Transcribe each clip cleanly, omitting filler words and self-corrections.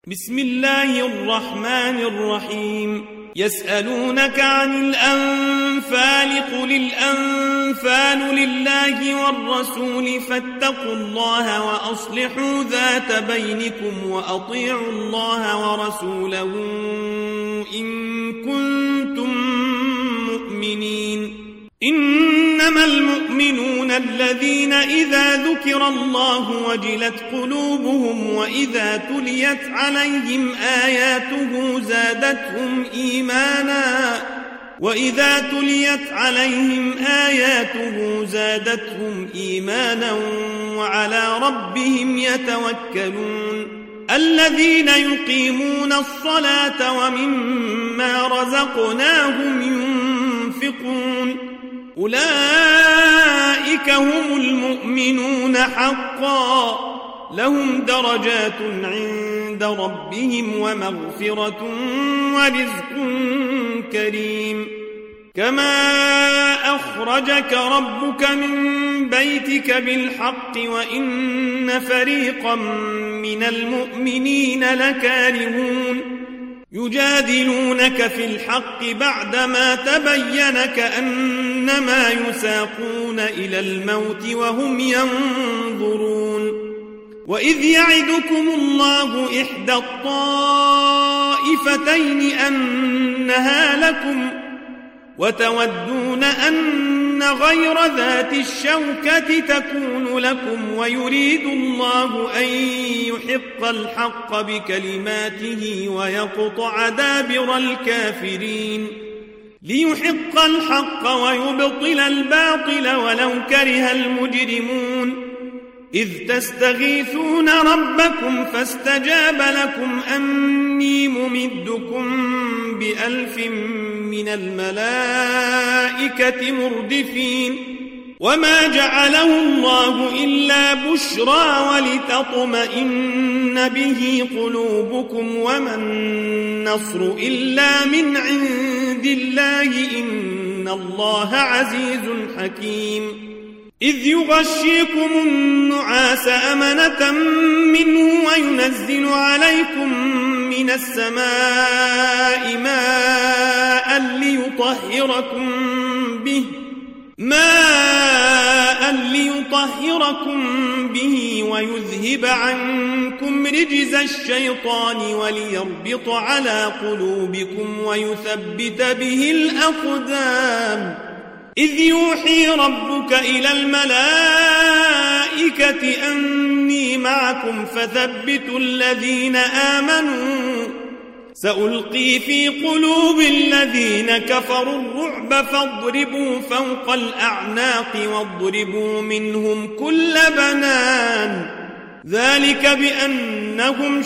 بسم الله الرحمن الرحيم يسألونك عن الأنفال قل الأنفال لله والرسول فاتقوا الله وأصلحوا ذات بينكم وأطيعوا الله ورسوله إن كنتم مؤمنين إنما المؤمنون الذين إذا ذكر الله وجلت قلوبهم وإذا تليت عليهم آياته زادتهم إيمانا وعلى ربهم يتوكلون الذين يقيمون الصلاة ومما رزقناهم ينفقون أولئك هم المؤمنون حقا لهم درجات عند ربهم ومغفرة ورزق كريم كما أخرجك ربك من بيتك بالحق وإن فريقا من المؤمنين لكارهون يجادلونك في الحق بعدما تبين كأنما يساقون إلى الموت وهم ينظرون وإذ يعدكم الله إحدى الطائفتين أنها لكم وتودون أن غير ذات الشوكة تكون لكم ويريد الله أن يحق الحق بكلماته ويقطع دابر الكافرين ليحق الحق ويبطل الباطل ولو كره المجرمون إذ تستغيثون ربكم فاستجاب لكم أني ممدكم ب1000 من الملائكة مردفين وما جعله الله إلا بشرى ولتطمئن به قلوبكم وما النصر إلا من عند الله إن الله عزيز حكيم إذ يغشيكم النعاس أمنة منه وينزل عليكم من السماء ماء ليطهركم به ويذهب عنكم رجز الشيطان وليربط على قلوبكم ويثبت به الأقدام إذ يوحي ربك إلى الملائكة أني معكم فثبتوا الذين آمنوا سألقي في قلوب الذين كفروا الرعب فاضربوا فوق الأعناق واضربوا منهم كل بنان ذلك بأنهم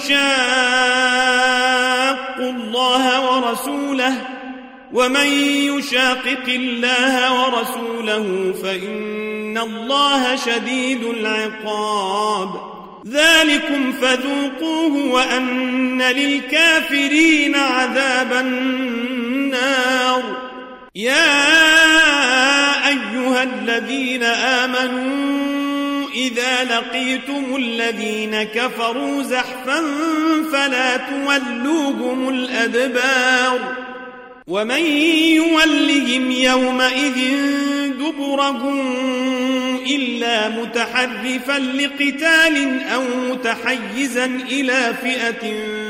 شاقوا الله ورسوله ومن يشاقق الله ورسوله فإن الله شديد العقاب ذلكم فذوقوه وأن للكافرين عذاب النار يا أيها الذين آمنوا إذا لقيتم الذين كفروا زحفا فلا تولوهم الأدبار ومن يولهم يومئذ دبره إلا متحرفا لقتال أو متحيزا إلى فئة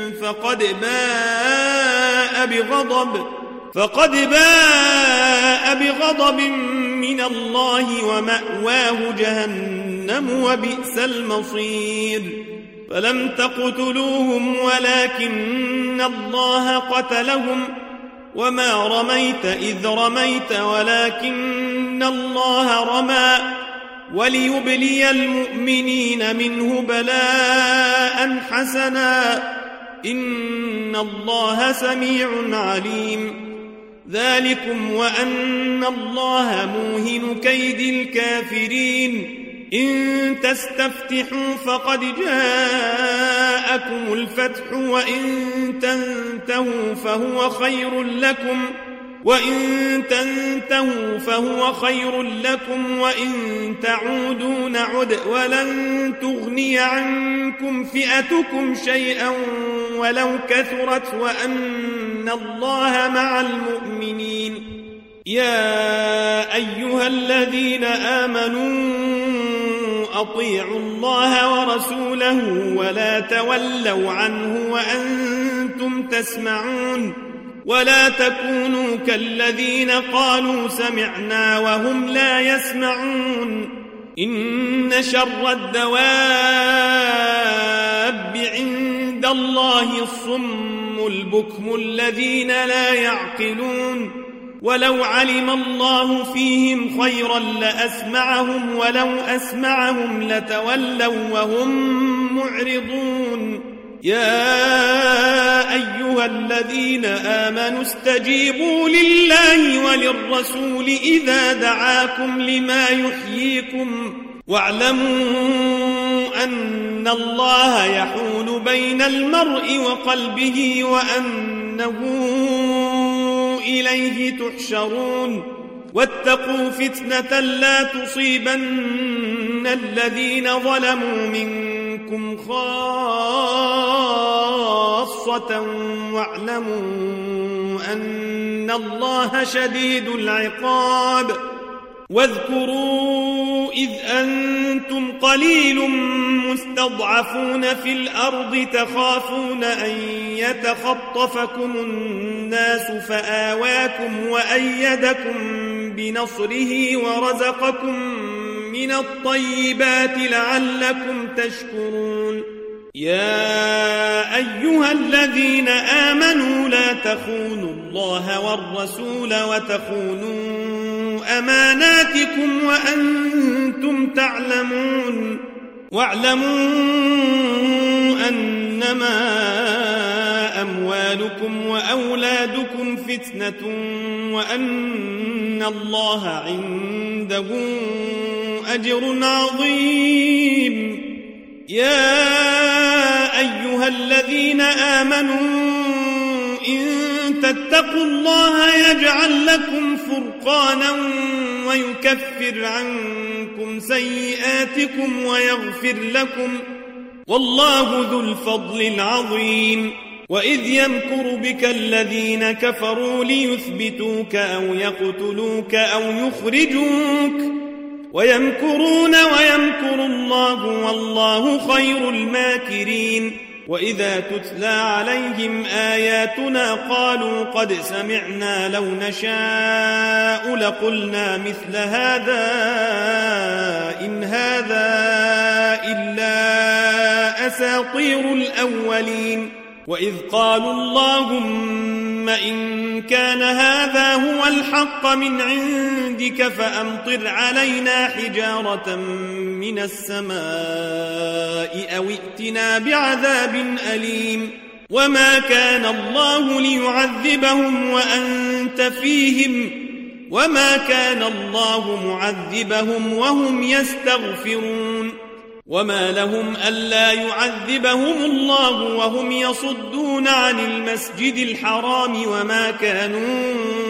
فقد باء بغضب من الله ومأواه جهنم وبئس المصير فلم تقتلوهم ولكن الله قتلهم وما رميت إذ رميت ولكن الله رمى وليبلي المؤمنين منه بلاء حسنا إن الله سميع عليم ذلكم وأن الله موهن كيد الكافرين إن تستفتحوا فقد جاءكم الفتح وإن تنتهوا فهو خير لكم وإن تنتهوا فهو خير لكم وإن تعودوا نعد ولن تغني عنكم فئتكم شيئا ولو كثرت وأن الله مع المؤمنين. يا أيها الذين آمنوا أطيعوا الله ورسوله ولا تولوا عنه وأنتم تسمعون ولا تكونوا كالذين قالوا سمعنا وهم لا يسمعون. إن شر الدواب عند الله الصم البكم الذين لا يعقلون. ولو علم الله فيهم خيرا لأسمعهم ولو أسمعهم لتولوا وهم معرضون. يا أيها الذين آمنوا استجيبوا لله وللرسول إذا دعاكم لما يحييكم واعلموا أن الله يحول بين المرء وقلبه وأنه إليه تحشرون. واتقوا فتنة لا تصيبن الذين ظلموا منكم خاصة واعلموا أن الله شديد العقاب. واذكروا إذ أنتم قليل مستضعفون في الأرض تخافون أن يتخطفكم الناس فآواكم وأيدكم بنصره ورزقكم من الطيبات لعلكم تشكرون. يا أيها الذين آمنوا لا تخونوا الله والرسول وتخونوا أماناتكم وأنتم تعلمون. واعلموا أنما أموالكم وأولادكم فتنة وأن الله عنده أجر عظيم. يا أيها الذين آمنوا إن تتقوا الله يجعل لكم فرقانا ويكفر عنكم سيئاتكم ويغفر لكم والله ذو الفضل العظيم. وإذ يمكر بك الذين كفروا ليثبتوك أو يقتلوك أو يخرجوك ويمكرون ويمكر الله والله خير الماكرين. وإذا تتلى عليهم آياتنا قالوا قد سمعنا لو نشاء لقلنا مثل هذا إن هذا إلا أساطير الأولين. وإذ قالوا اللهم إن كان هذا هو الحق من عندك فأمطر علينا حجارة من السماء أو ائتنا بعذاب أليم. وما كان الله ليعذبهم وأنت فيهم وما كان الله معذبهم وهم يستغفرون. وما لهم ألا يعذبهم الله وهم يصدون عن المسجد الحرام وما كانوا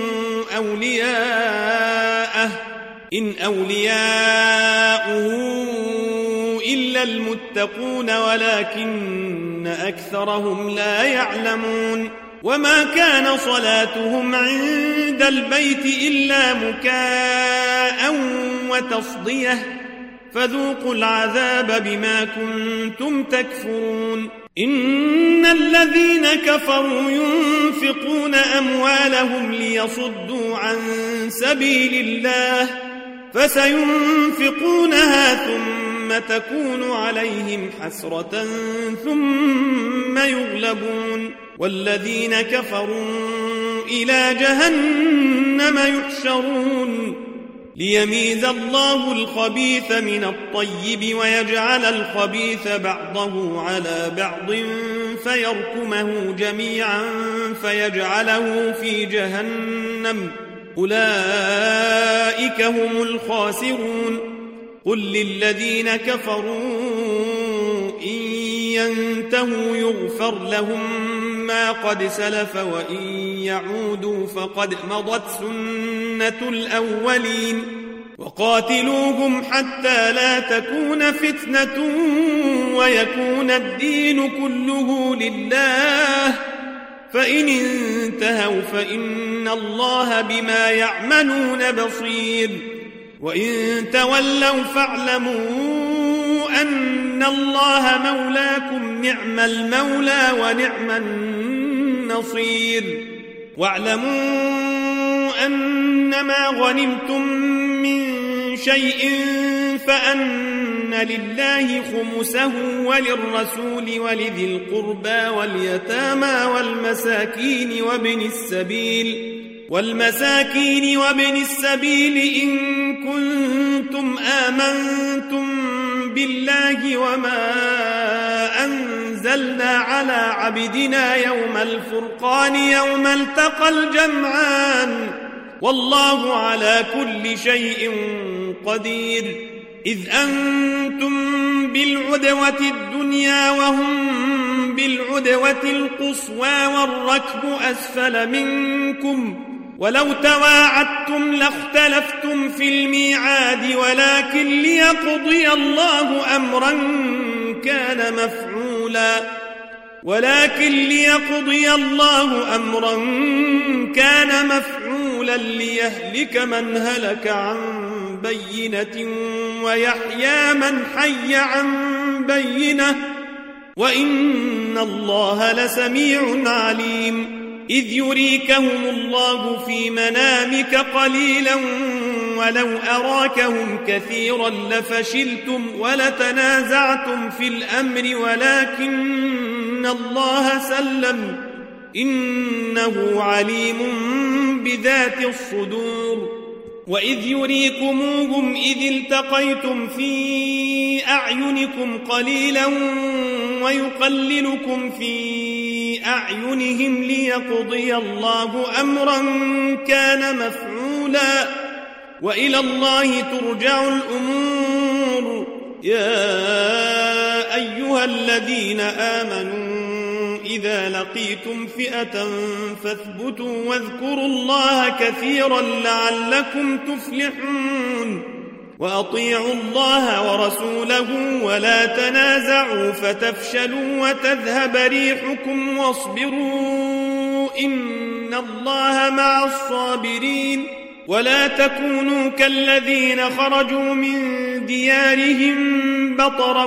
أولياءه إن أولياؤه إلا المتقون ولكن أكثرهم لا يعلمون. وما كان صلاتهم عند البيت إلا مكاء وتصدية فذوقوا العذاب بما كنتم تكفرون. إن الذين كفروا ينفقون أموالهم ليصدوا عن سبيل الله فسينفقونها ثم تكون عليهم حسرة ثم يغلبون والذين كفروا إلى جهنم يحشرون. ليميز الله الخبيث من الطيب ويجعل الخبيث بعضه على بعض فيركمه جميعا فيجعله في جهنم أولئك هم الخاسرون. قل للذين كفروا إن ينتهوا يغفر لهم ما قد سلف وإن يعودوا فقد مضت سنة الأولين وقاتلوهم حتى لا تكون فتنة ويكون الدين كله لله فإن انتهوا فإن الله بما يعملون بصير وإن تولوا فاعلموا أن الله مولاكم نعم المولى ونعم النصير واعلموا أنما غنمتم من شيء فأن لله خمسه وللرسول ولذي القربى واليتامى والمساكين وابن السبيل إن كنتم آمنتم بالله وما أنزلنا على عبدنا يوم الفرقان يوم التقى الجمعان والله على كل شيء قدير إذ أنتم بالعدوة الدنيا وهم بالعدوة القصوى والركب أسفل منكم ولو تواعدتم لاختلفتم في الميعاد ولكن ليقضي الله أمرا كان مفعولا ليهلك من هلك عن بينة ويحيى من حي عن بينة وإن الله لسميع عليم إذ يريكهم الله في منامك قليلا ولو أراكهم كثيرا لفشلتم ولتنازعتم في الأمر ولكن الله سلم إنه عليم بذات الصدور وإذ يريكموهم إذ التقيتم في أعينكم قليلا ويقللكم في أعينهم ليقضي الله أمرا كان مفعولا وإلى الله ترجع الأمور يا أيها الذين آمنوا إذا لقيتم فئة فاثبتوا واذكروا الله كثيرا لعلكم تفلحون وأطيعوا الله ورسوله ولا تنازعوا فتفشلوا وتذهب ريحكم واصبروا إن الله مع الصابرين ولا تكونوا كالذين خرجوا من ديارهم بطرا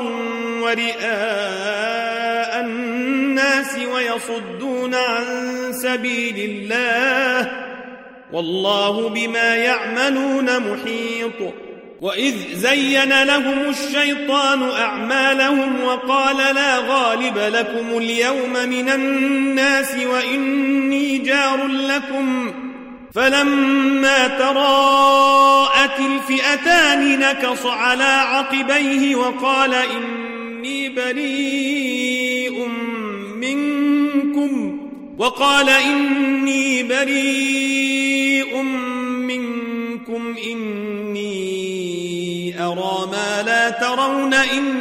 ورئاء الناس ويصدون عن سبيل الله والله بما يعملون محيط وإذ زين لهم الشيطان أعمالهم وقال لا غالب لكم اليوم من الناس وإني جار لكم فلما تراءت الفئتان نكص على عقبيه وقال إني بريء منكم إني أرى ما لا ترون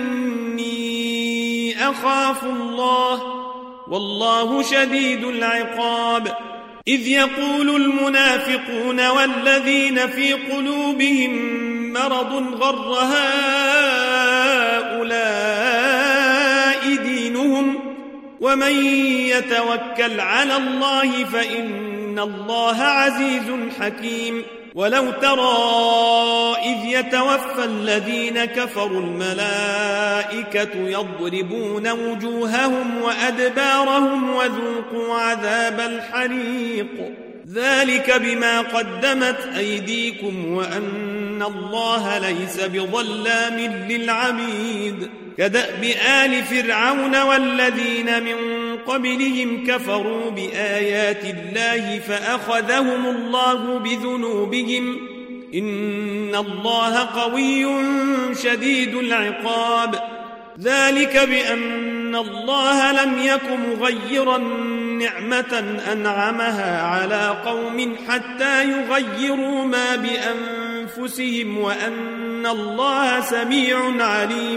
إني أخاف الله والله شديد العقاب إذ يقول المنافقون والذين في قلوبهم مرض غر هؤلاء دينهم ومن يتوكل على الله فإن الله عزيز حكيم ولو ترى إذ يتوفى الذين كفروا الملائكة يضربون وجوههم وأدبارهم وذوقوا عذاب الحريق ذلك بما قدمت أيديكم وأن الله ليس بظلام للعبيد كدأب آل فرعون والذين من قبلهم كفروا بآيات الله فأخذهم الله بذنوبهم إن الله قوي شديد العقاب ذلك بأن الله لم يك مغيرا نعمة أنعمها على قوم حتى يغيروا ما بأنفسهم وأن الله سميع عليم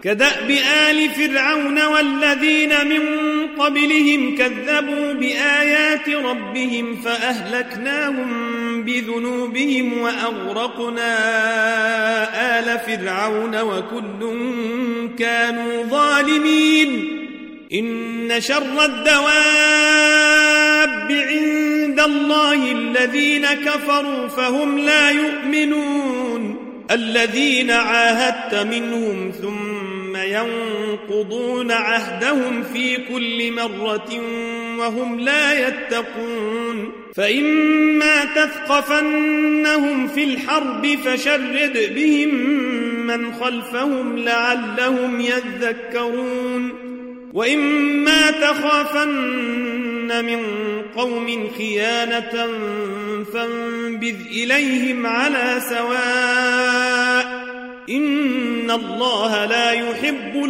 كدأب آل فرعون والذين من قبلهم كذبوا بآيات ربهم فأهلكناهم بذنوبهم وأغرقنا آل فرعون وكل كانوا ظالمين إن شر الدواب عند الله الذين كفروا فهم لا يؤمنون الذين عاهدت منهم ثم ينقضون عهدهم في كل مرة وهم لا يتقون فإما تثقفنهم في الحرب فشرد بهم من خلفهم لعلهم يذكرون وإما تخافن من قوم خيانة فانبذ إليهم على سواء إن الله لا يحب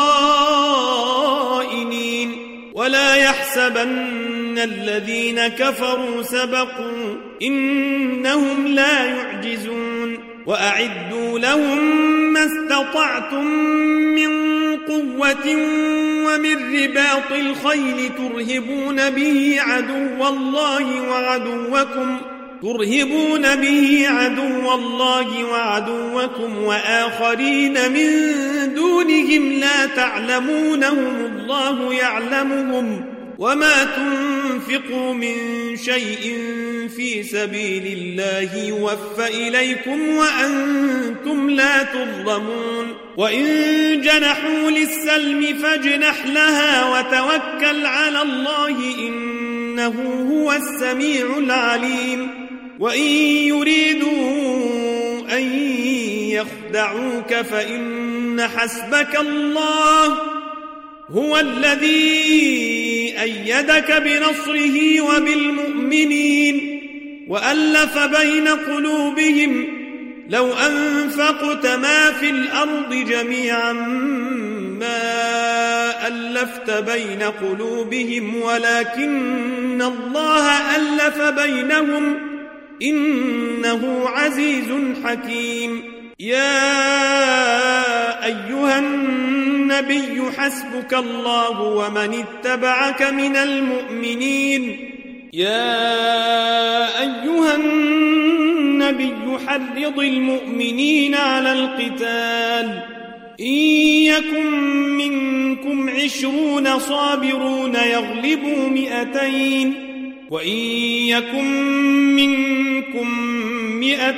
الخائنين ولا يحسبن الذين كفروا سبقوا إنهم لا يعجزون وأعدوا لهم ما استطعتم من قوة ومن رباط الخيل ترهبون به عدو الله وعدوكم وآخرين من دونهم لا تعلمونهم الله يعلمهم وما تنفقوا من شيء في سبيل الله يوفى إليكم وأنتم لا تظلمون وإن جنحوا للسلم فاجنح لها وتوكل على الله إنه هو السميع العليم وإن يريدوا أن يخدعوك فإن حسبك الله هو الذي أيدك بنصره وبالمؤمنين وألف بين قلوبهم لو أنفقت ما في الأرض جميعا ما ألفت بين قلوبهم ولكن الله ألف بينهم إنه عزيز حكيم يا أيها النبي حسبك الله ومن اتبعك من المؤمنين يا أيها النبي حرض المؤمنين على القتال إن يكن منكم 20 صابرون يغلبوا 200 وإن يكن منكم 100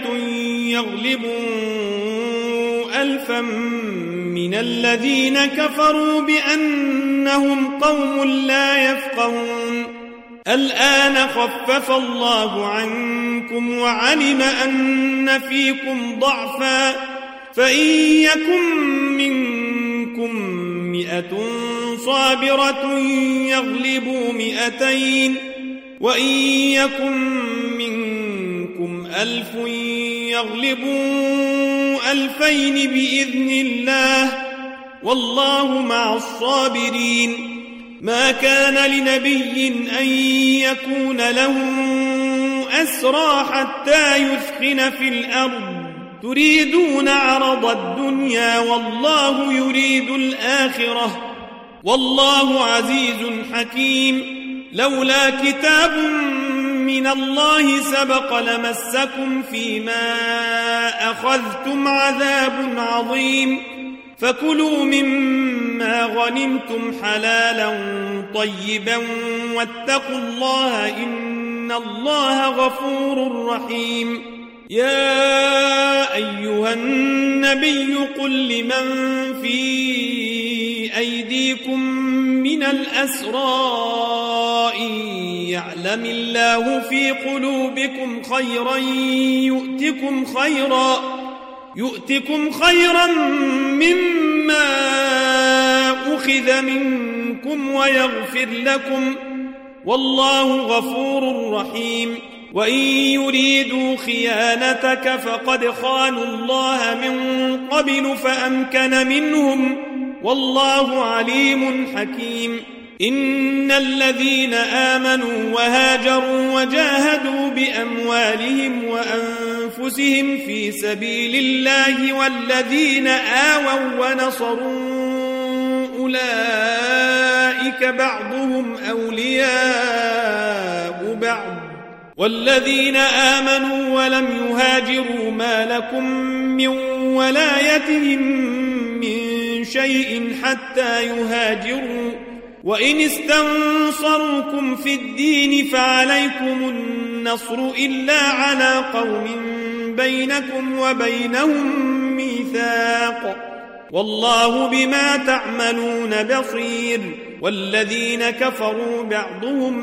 يغلبوا 1000 من الذين كفروا بأنهم قوم لا يفقهون الآن خفف الله عنكم وعلم أن فيكم ضعفا فإن يكن منكم 100 صابرة يغلبوا 200 وإن يكن منكم 1000 يغلبوا 2000 بإذن الله والله مع الصابرين ما كان لنبي أن يكون له أسرى حتى يثخن في الأرض تريدون عرض الدنيا والله يريد الآخرة والله عزيز حكيم لولا كتاب من الله سبق لمسكم فيما أخذتم عذاب عظيم فكلوا مما غنمتم حلالا طيبا واتقوا الله إن الله غفور رحيم يا أيها النبي قل لمن في أيديكم من الأسرى إن يعلم الله في قلوبكم خيرا يؤتكم خيرا مما أخذ منكم ويغفر لكم والله غفور رحيم وإن يريدوا خيانتك فقد خانوا الله من قبل فأمكن منهم والله عليم حكيم إن الذين آمنوا وهاجروا وجاهدوا بأموالهم وأنفسهم في سبيل الله والذين آووا ونصروا أولئك بعضهم أولياء بعض والذين آمنوا ولم يهاجروا ما لكم من ولايتهم من شيء حتى يهاجروا وإن استنصروكم في الدين فعليكم النصر إلا على قوم بينكم وبينهم ميثاق والله بما تعملون بصير والذين كفروا بعضهم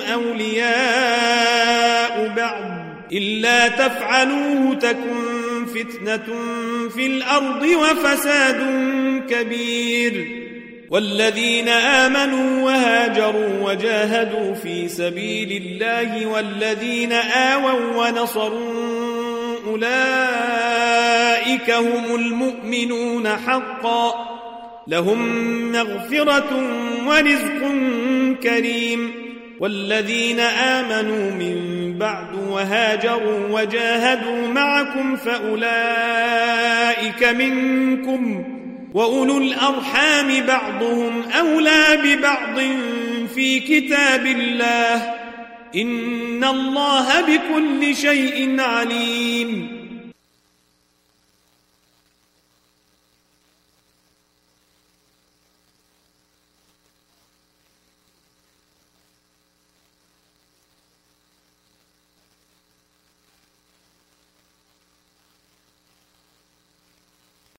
أولياء بعض إلا تفعلوه تكن فتنة في الأرض وفساد كبير والذين آمنوا وهاجروا وجاهدوا في سبيل الله والذين آووا ونصروا أولئك هم المؤمنون حقا لهم مغفرة ورزق كريم والذين آمنوا من بعد وهاجروا وجاهدوا معكم فأولئك منكم وأولو الأرحام بعضهم أولى ببعض في كتاب الله إن الله بكل شيء عليم